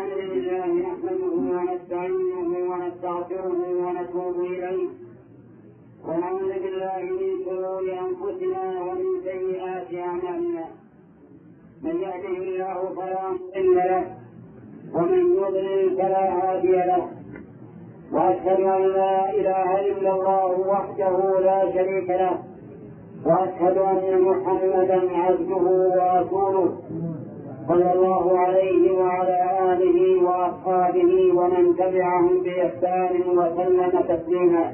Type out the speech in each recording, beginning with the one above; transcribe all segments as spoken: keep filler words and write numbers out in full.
الحمد لله نحمده ونستعينه ونستغفره ونتوب إليه ونعوذ بالله من شرور أنفسنا ومن سيئات أعمالنا. من يهده الله فلا مضل له ومن يضلل فلا هادي له، وأشهد أن لا إله إلا الله وحده لا شريك له، وأشهد أن محمدا عبده ورسوله صلى الله عليه وعلى آله وأصحابه ومن تبعهم بإحسان وسلم تسليما.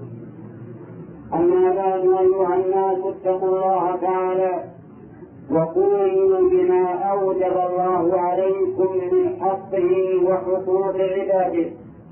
أما بعد، أيها الناس اتقوا الله تعالى وقولوا بما أوجب الله عليكم من حقه وحقوق عباده.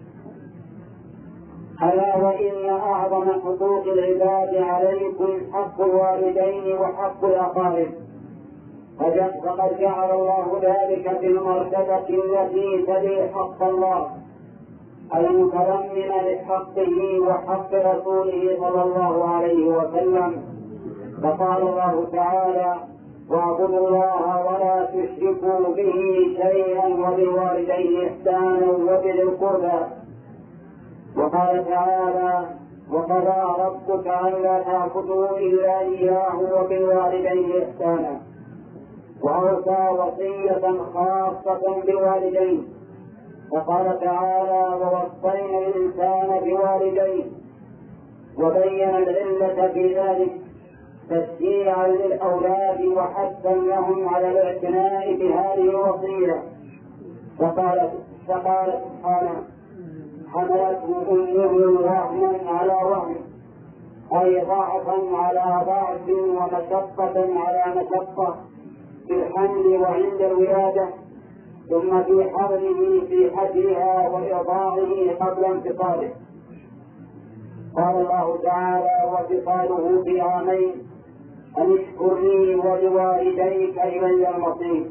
ألا وإن أعظم حقوق العباد عليكم حق الوالدين وحق الأقارب، فقد جعل الله ذلك في المرتبة التي تلي حق الله المتضمن لحقه وحق رسوله صلى الله عليه وسلم. فقال الله تعالى: واعبدوا الله ولا تشركوا به شيئا وبالوالدين إحسانا وبذي القربى. وقال تعالى: وقضى ربك ألا تعبدوا إلا إياه وبالوالدين إحسانا. وأوصى وصية خاصة بالوالدين، وقال تعالى: ووصينا الإنسان بوالديه، وبين العلة في ذلك تشجيعا للأولاد وحثا لهم على الاعتناء بهذه الوصية. فقال فقال سبحانه: حملته أمه وهنا على وهن، أي ضعفا على ضعف ومشقة على مشقة في الحمل وعند الولادة، ثم في حمله في حجرها وإرضاعه قبل انفصاله. قال الله تعالى: وفصاله في عامين أن اشكر لي ولوالديك إلي المصير.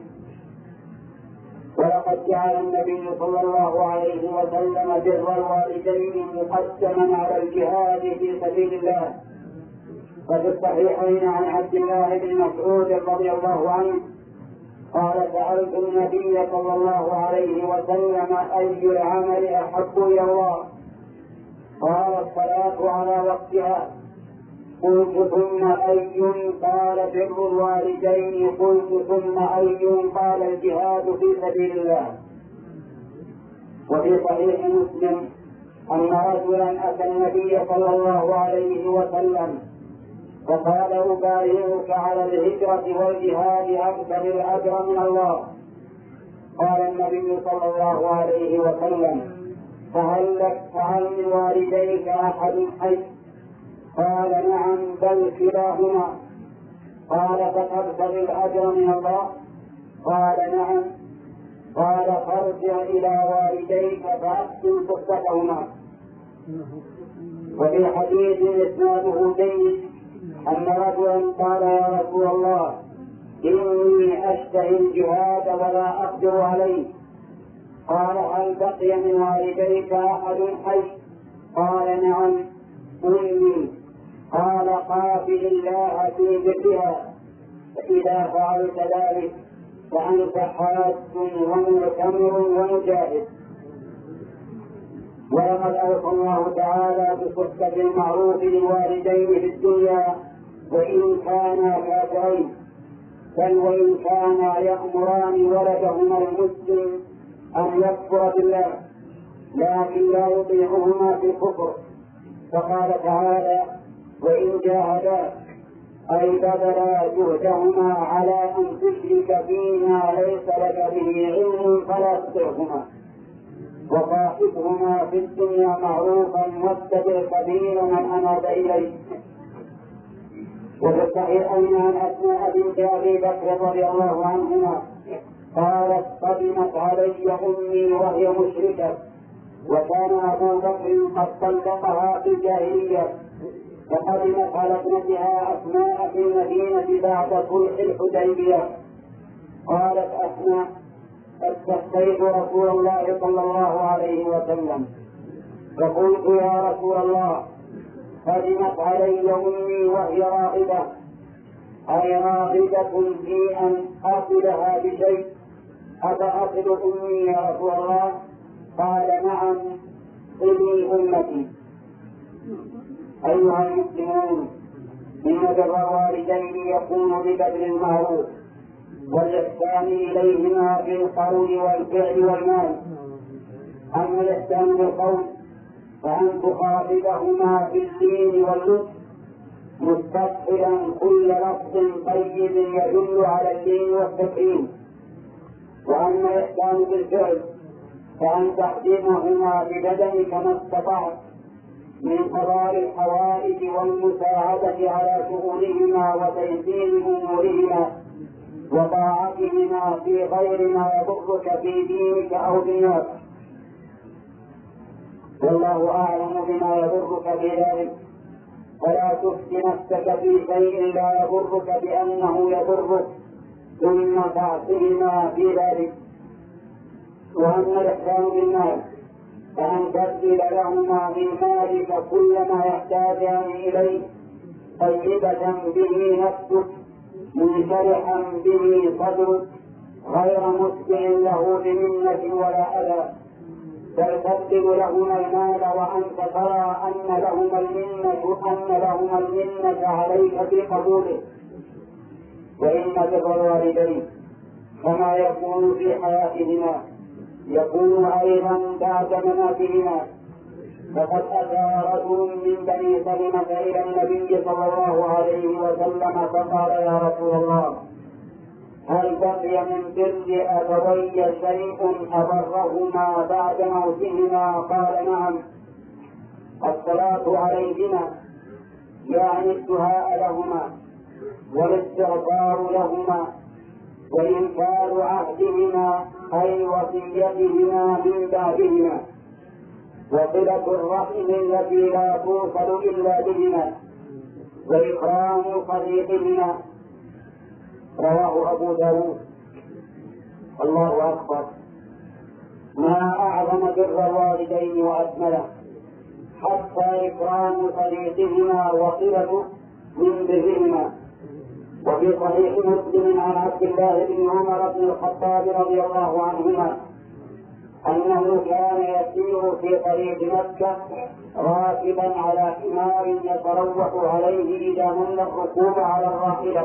ولقد جعل النبي صلى الله عليه وسلم بر الوالدين مقدما على الجهاد في سبيل الله. ففي الصحيحين عن عبد الله بن مسعود رضي الله عنه قال: سألت النبي صلى الله عليه وسلم: أي العمل أحب إلى الله؟ قال: الصلاة على وقتها. قلت: ثم أي؟ قال: بر الوالدين. قلت: ثم أي؟ قال: الجهاد في سبيل الله. وفي صحيح مسلم أن رجلا أتى النبي صلى الله عليه وسلم فقال: أبايعك على الهجرة والجهاد أبتغي الأجر من الله. قال النبي صلى الله عليه وسلم: فهل لك فهل من والديك أحد حي؟ قال: نعم، بل كلاهما. قال: فتبتغي الأجر من الله؟ قال: نعم. قال: فارجع إلى والديك فأحسن صحبتهما. وفي حديث إسناده جيد أن رجلا قال: يا رسول الله، إني أشتهي الجهاد ولا أقدر عليه. قال: هل بقي من والديك أحد حي؟ قال: نعم، أمي. قال: قابل الله في ذكرها، فإذا فعلت ذلك فأنت حاج ومعتمر ومجاهد. ولقد أوصى الله تعالى بصحبة المعروف للوالدين في الدنيا وإن كانا كافرين، بل وإن كانا يأمران ولدهما المسلم أن يكفر بالله، لكن لا يطيعهما في الكفر. فقال تعالى: وإن جاهداك أي بذلا جهدهما على أن تشرك فيما ليس لك به علم فلا تطعهما، وصاحبهما في الدنيا معروفا واتبع سبيل من أناب إليه. وفي الصحيحين عن أسماء بنت أبي بكر رضي الله عنهما قالت: قدمت علي أمي وهي مشركة، وكان أبو بكر قد طلقها في الجاهلية، فقدمت على ابنتها أسماء في المدينة بعد صلح الحديبية. قالت أسماء: استفتيت رسول الله صلى الله عليه وسلم فقلت: يا رسول الله، قدمت علي أمي وهي راغبة، أي راغبة في أن آكلها بشيء، أفأصل أمي يا رسول الله؟ قال نعم صلي أمتي. أيها المسلمون، إن بر الوالدين يكون ببذل المعروف والإحسان إليهما بالقول والفعل والمال. أما الإحسان بالقول فأن تخاطبهما باللين واللطف مستقبلا كل لفظ طيب يدل على اللين والتكريم. وأما الإحسان بالفعل فأن تخدمهما ببدنك ما استطعت من قضاء الحوائج والمساعدة على شؤونهما وتيسير أمورهما وطاعتهما في غير ما يضرك في دينك أو دنياك، والله أعلم بما يضرك في ذلك، فلا تفتي نفسك في شيء لا يضرك بأنه يضرك ثم تعصيهما في ذلك. وأما الإحسان بالمال فأن تبذل لهما من مالك كل ما يحتاجان إليه طيبة به نفسك منشرحا به صدرك غير مسبع له بمنة ولا أذى، بل تبذل لهما المال وأنت ترى أن لهما المنة أن لهما المنة عليك في قبوله. وإن بر الوالدين كما يكون في حياتهما يكون أيضا بعد مماتهما. فقد أتى رجل من بني سلمة إلى النبي صلى الله عليه وسلم فقال يا رسول الله هل بقي من بر أبوي شيء أبرهما بعد موتهما؟ قال نعم، الصلاة عليهما يعني الدعاء لهما والاستغفار لهما وإنكار عهدهما أي وصيتهما من بعدهما وصلة الرحم التي لا توصل إلا بهما وإكرام صديقهما. رواه أبو داود. الله أكبر، ما أعظم بر الوالدين وأكمله، حتى إكرام صديقهما وصلة من برهما. وفي صحيح مسلم عن عبد الله بن عمر بن الخطاب رضي الله عنهما أنه كان يسير في طريق مكة راكبا على حمار يتروح عليه إذا من الركوب على الراحلة،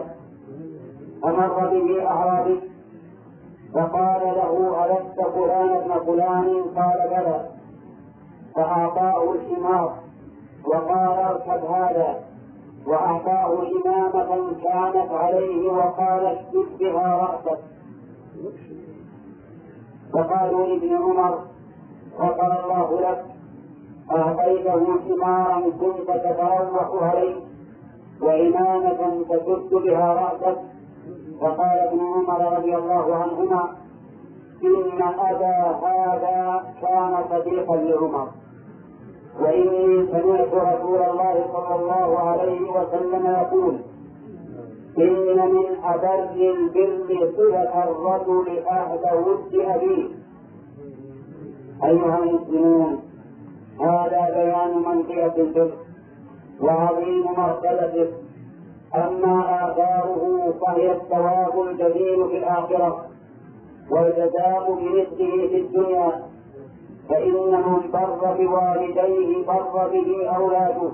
فمر به أعرابي فقال له ألست فلان ابن فلان؟ قال بلى، فأعطاه الحمار وقال اركب هذا، وأعطاه إمامة كانت عليه وقال اشدد بها رأسك. فقالوا لابن عمر غفر الله لك، أعطيته حمارا كنت تتروح عليه وإمامة تشد بها رأسك؟ فقال ابن عمر رضي الله عنهما إن أبا هذا كان صديقا لعمر، وإني سمعت رسول الله صلى الله عليه وسلم يقول إن من أبر البر صلة الرجل أهل ود أبيه. أيها المسلمون، هذا بيان منزلة البر وعظيم مرتبته. أما آثاره فهي الثواب الجزيل في الآخرة والجزاء بمثله في الدنيا، فإن من بر بوالديه بر به أولاده.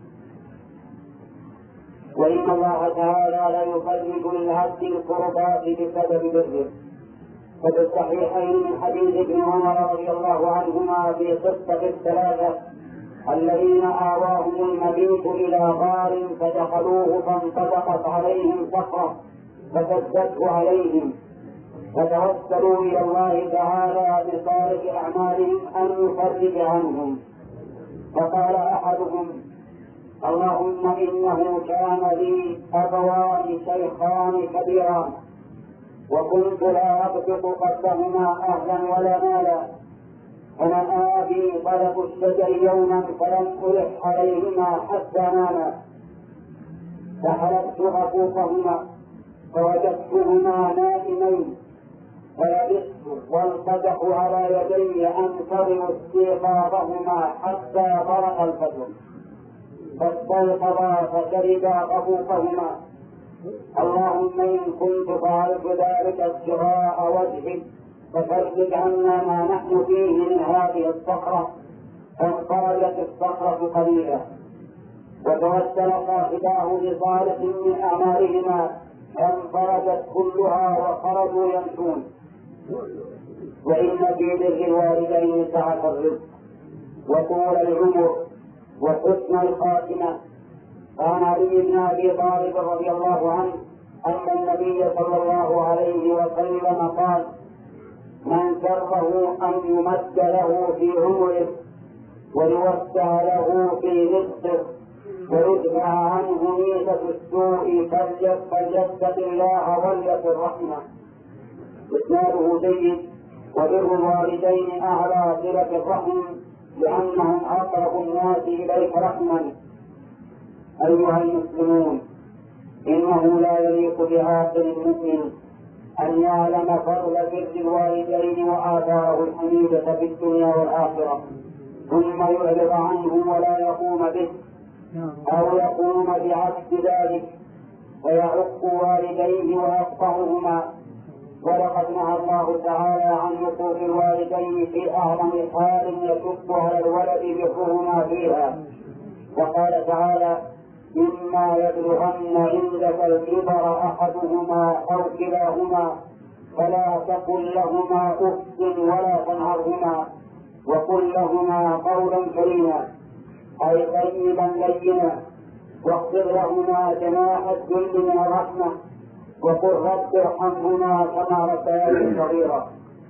وإن الله تعالى لا يخرج للعبد القربات بسبب بره. ففي الصحيحين من حديث ابن عمر رضي الله عنهما في قصة الثلاثة الذين آواهم المبيت إلى غار فدخلوه فانطبقت عليهم صخرة فسدته عليهم، فتوسلوا إلى الله تعالى بصالح أعمالهم أن يفرج عنهم. فقال أحدهم اللهم إنه كان لي أبوان شيخان كبيران وكنت لا أبسط قدهما أهلا ولا مالا، فنأى بي طلب الشجر يوما فلم ألح عليهما حتى ناما، فحلبت عقوقهما فوجدتهما نائمين فلبثت والقدح على يدي أنتظر استيقاظهما حتى طرق الفجر، فاستيقظا فشربا عقوقهما. اللهم إن كنت فعلت ذلك ابتغاء وجهك ففرج عنا ما نحن فيه من هذه الصخرة. فانفرجت الصخرة قليلا، وتوسل صاحباه بصالح من أعمالهما فانفرجت كلها وخرجوا يمشون. وإن في بر الوالدين سعة الرزق وطول العمر وحسن الخاتمة. قال علي بن أبي طالب رضي الله عنه أن النبي صلى الله عليه وسلم قال: من سره أن يمد له في عمره ويوسع له في رزقه ويدفع عنه ميزة السوء فليتق الله وليصل رحمه. إسناده جيد. وبر الوالدين أعلى صلة الرحم لأنهم أقرب الناس إليك رحما. أيها المسلمون، إنه لا يليق بعاقل المؤمن أن يعلم فضل بر الوالدين وآثاره الحميدة في الدنيا والآخرة ثم يعرض عنه ولا يقوم به أو يقوم بعكس ذلك فيعق والديه ويقطعهما. ولقد نهى الله تعالى عن عقوق الوالدين في أعظم حال يشق على الولد برهما فيها، وقال تعالى: إما يبلغن عندك الكبر أحدهما أو كلاهما فلا تقل لهما أف ولا تنهرهما وقل لهما قولا كريما، أي طيبا لينا، واخفض لهما جناح الذل من الرحمة وقل رب ارحمهما كما ربياني صغيرا.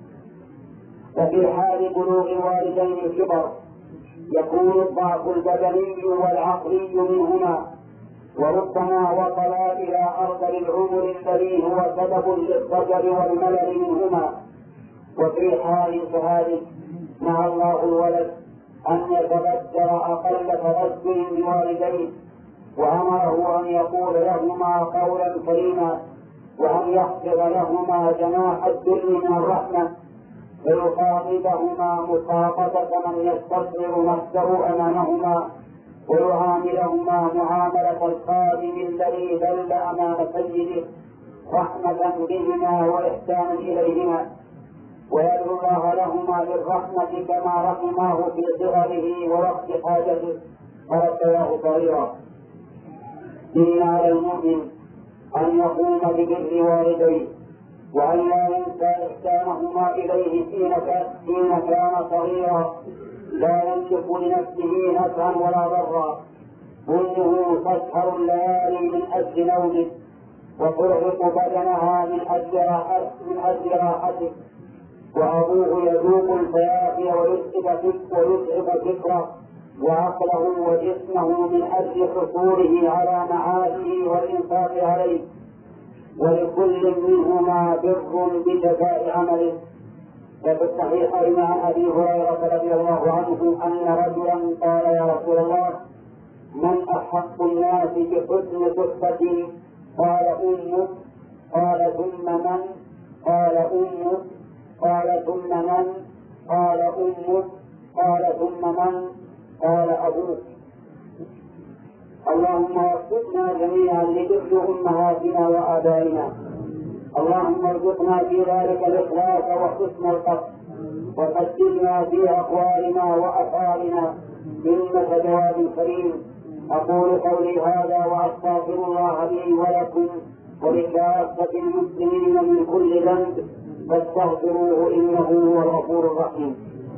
وفي حال بلوغ الوالدين الكبر يكون الضعف البدني والعقلي منهما، وربما وصل إلى أرذل العمر الذي هو سبب للضجر والملل منهما. وفي حال ذلك نهى الله الولد أن يتبدل أقل تبدل بوالديه، وأمره أن يقول لهما قولا كريما وأن يخفض لهما جناح الذل من الرحمة ويخاطبهما مخاطبة من يستصغر نفسه أمامهما ويعاملهما معاملة الخادم الذي ذل أمام سيده رحمة بهما وإحسانا إليهما، ويدعو الله لهما بالرحمة كما رحماه في صغره ووقت حاجته فربياه صغيرا. إن على المؤمن أن يقوم ببر والديه وأن لا ينسى إحسانهما إليه حين كان صغيرا لا يملك لنفسه نفعا ولا ضرا. أمه تسهر الليالي من أجل نومه وترهق بدنها من أجل راحته، وأبوه يذوق الفيافي ويتعب فكره وعقله وجسمه من أجل حصوله على معاشه والإنفاق عليه، ولكل منهما بر بجزاء عمله. وفي الصحيحين عن أبي هريرة رضي الله عنه أن رجلا قال: يا رسول الله، من أحق الناس بحسن صحبتي؟ قال: أمك. قال: ثم من؟ قال: أمك. قال: ثم من؟ قال: أمك. قال: ثم من؟ قال: أبوك. اللهم وفقنا جميعا لذكر أمهاتنا وآبائنا. اللهم ارزقنا في ذلك الإخلاص وحسن القصد، وسددنا في أقوالنا وأفعالنا إنك جواد كريم. أقول قولي هذا وأستغفر الله لي ولكم ولكافة المسلمين من كل ذنب فاستغفروه إنه هو الغفور الرحيم.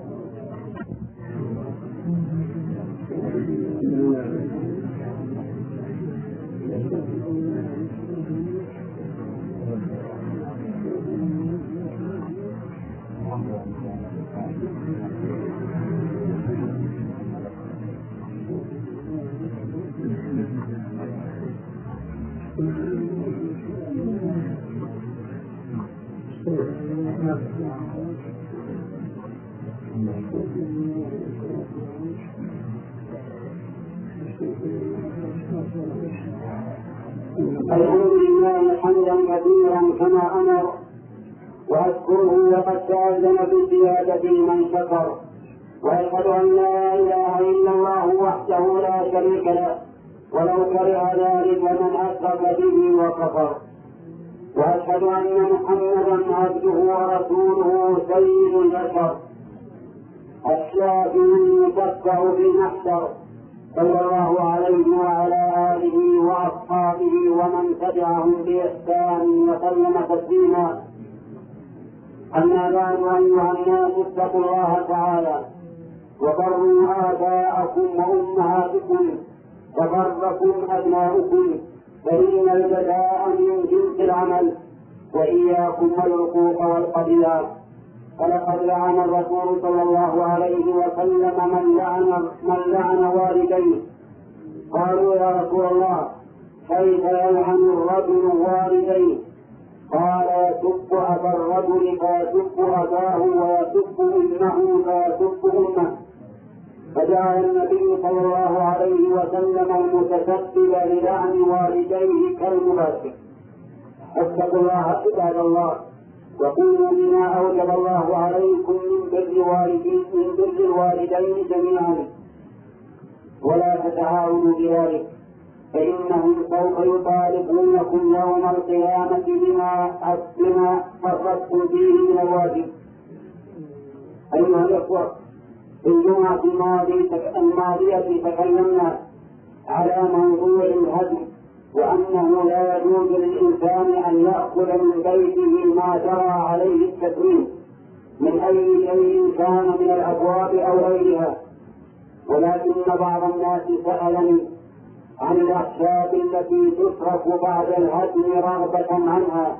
الحمد لله حمدا كثيرا كما أمر، وأشكره وقد تأذن بالزيادة من شكر، وأشهد أن لا إله إلا الله وحده لا شريك له ولو كره ذلك من أشرك به وكفر. وأشهد أن محمدا عبده ورسوله سيد البشر الشافي المشفع في المحشر صلى الله عليه وعلى آله وأصحابه ومن تبعهم بإحسان وسلم تسليما. أما بعد، أيها الناس اتقوا الله تعالى وبروا آباءكم وأمهاتكم وبركم أبناؤكم، فإن الجزاء من جنس العمل، وإياكم والعقوق والقبلات. فلقد لعن الرسول صلى الله عليه وسلم من لعن من لعن والديه. قالوا يا رسول الله كيف يلعن الرجل والديه؟ قال يسب أبا الرجل فيسب أباه ويسب أمه فيسب أمه. فجعل النبي صلى الله عليه وسلم المتسبب للعن والديه كالمباشر. اتقوا الله عباد الله، وقولوا بما أوجب الله عليكم من بر والدين من بر الوالدين جميعا، ولا تتعاونوا بذلك، فإنهم سوف يطالبونكم يوم القيامة بما بما فرطتم فيه من الواجب. أيها الأخوة، في الجمعة الماضية تكلمنا على موضوع الهدم، وأنه لا يجوز للإنسان أن يأخذ من بيته ما جرى عليه التكريم من أي شيء كان من الأبواب أو غيرها. ولكن بعض الناس سألني عن الأخشاب التي تصرف بعد الهدم رغبة عنها،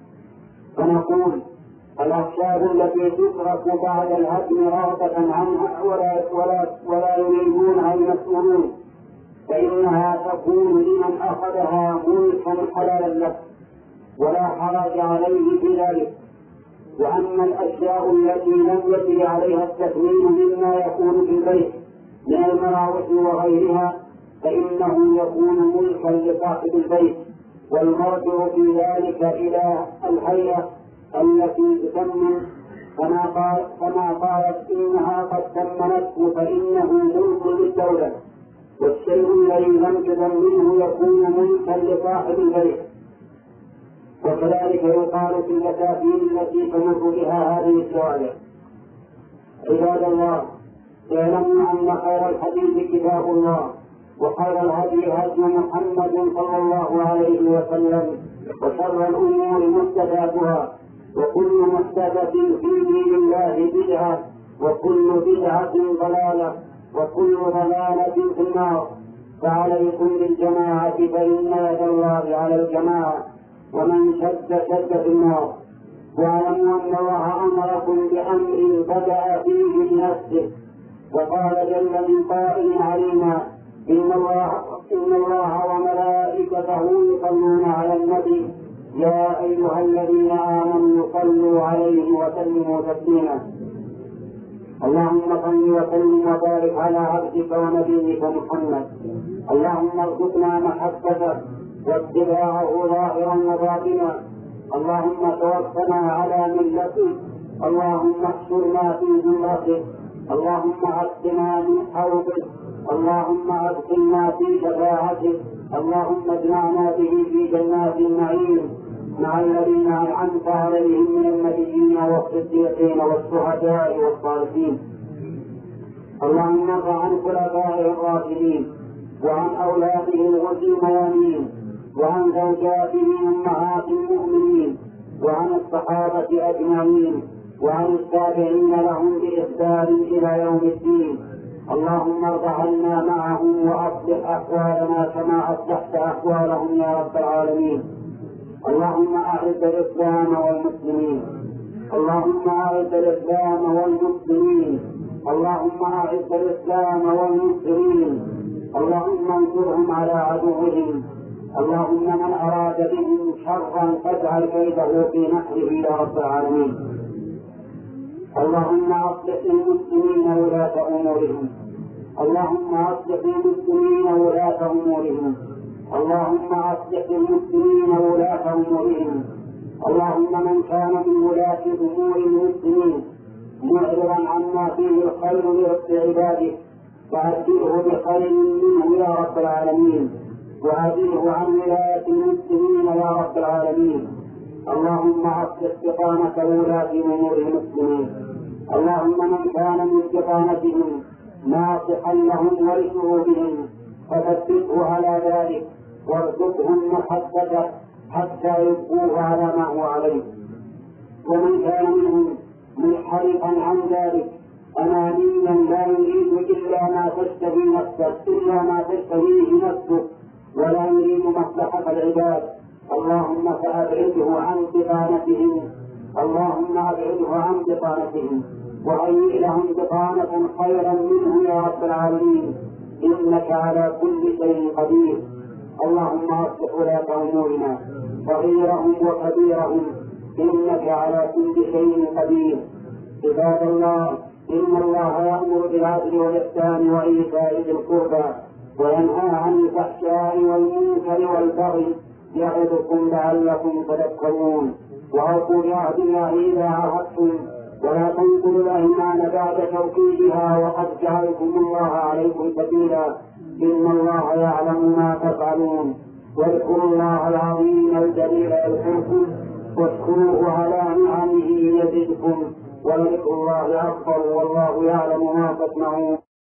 فنقول الأخشاب التي تصرف بعد الهدم رغبة عنها ولا, ولا, ولا يريدونها المسؤولون، فإنها تكون لمن أخذها ملكا حلالا له ولا حرج عليه في ذلك. وأما الأشياء التي لم يجري عليها التثمين مما يكون في البيت من المراوح وغيرها فإنه يكون ملكا لصاحب البيت، والمرجع في ذلك إلى الهيئة التي تثمن، كما قال كما قالت إنها قد ثمنته فإنه ملك للدولة، والشيء الذي لم تثمنه يكون ملكا لصاحب البيت. وكذلك يقال في البساتين التي تمر بها هذه الشوارع. عباد الله، اعلموا أن خير الحديث كتاب الله، وخير الهدي هدي محمد صلى الله عليه وسلم، وشر الأمور محدثاتها، وكل محدثة في دين الله بدعة، وكل بدعة ضلالة، وكل ضلالة في النار. فعليكم بالجماعة فإن يد الله على الجماعة، ومن شد شد في النار. واعلموا أن الله أمركم بأمر بدأ فيه بنفسه، وقال جل من قائل علينا إن الله, إن الله وملائكته يصلون على النبي يا أيها الذين آمنوا صلوا عليه وسلموا تسليما. اللهم صل وسلم وبارك على عبدك ونبيك محمد. اللهم ارزقنا محبته واتباعه ظاهرا وباطنا. اللهم توفنا على ملته. اللهم احشرنا في ذمته. اللهم عصمنا من حوضه. اللهم ادخلنا في شفاعته. اللهم اجمعنا به في جنات النعيم مع الذين أنعمت عليهم من النبيين والصديقين والشهداء والصالحين. اللهم ارض عن خلفائه الراشدين وعن أولاده الغر الميامين وعن زوجاته أمهات المؤمنين وعن الصحابة أجمعين وعن التابعين لهم بإحسان إلى يوم الدين. اللهم ارض عنا معهم وأصلح أحوالنا كما أصلحت أحوالهم يا رب العالمين. اللهم أعز الإسلام والمسلمين. اللهم أعز الإسلام والمسلمين. اللهم أعز الإسلام والمسلمين. اللهم انصرهم على عدوهم. اللهم من أراد بهم شرا فاجعل كيده في نحره يا رب العالمين. اللهم أصلح للمسلمين ولاة أمورهم. اللهم أصلح للمسلمين ولاة أمورهم. اللهم أصلح للمسلمين ولاة أمورهم. اللهم من كان من ولاة أمور المسلمين معرضا عما فيه الخير لعباده فأجره بخير منه يا رب العالمين، وأجره عن ولاية المسلمين يا رب العالمين. اللهم أصلح بطانة ولاة أمور المسلمين. اللهم من كان من بطانتهم ناصحا لهم ولشعوبهم فثبته على ذلك وارزقهم محبته حتى يبقوه على ما هو عليه. ومن كان منهم منحرفا عن ذلك أنانيا لا يريد إلا ما تشتهي نفسه إلا ما تشتهيه نفسه ولا يريد مصلحة العباد، اللهم فأبعده عن بطانتهم اللهم أبعده عن بطانتهم وهيئ لهم بطانة خيرا منه يا رب العالمين، إنك على كل شيء قدير. اللهم أصلح ولاة أمورنا صغيرهم وكبيرهم، إنك على كل شيء قدير. عباد الله، إن الله يأمر بالعدل والإحسان وإيتاء ذي القربى وينهى عن الفحشاء والمنكر والبغي يعظكم لعلكم تذكرون. وأوفوا بعهد الله إذا عاهدتم ولا تنقضوا الأيمان بعد توكيدها وقد جعلكم الله عليكم سبيلا، إن الله يعلم ما تفعلون. واذكروا الله العظيم الجليل يذكركم واشكروه على نعمه يزدكم ولذكر الله أكبر والله يعلم ما تصنعون.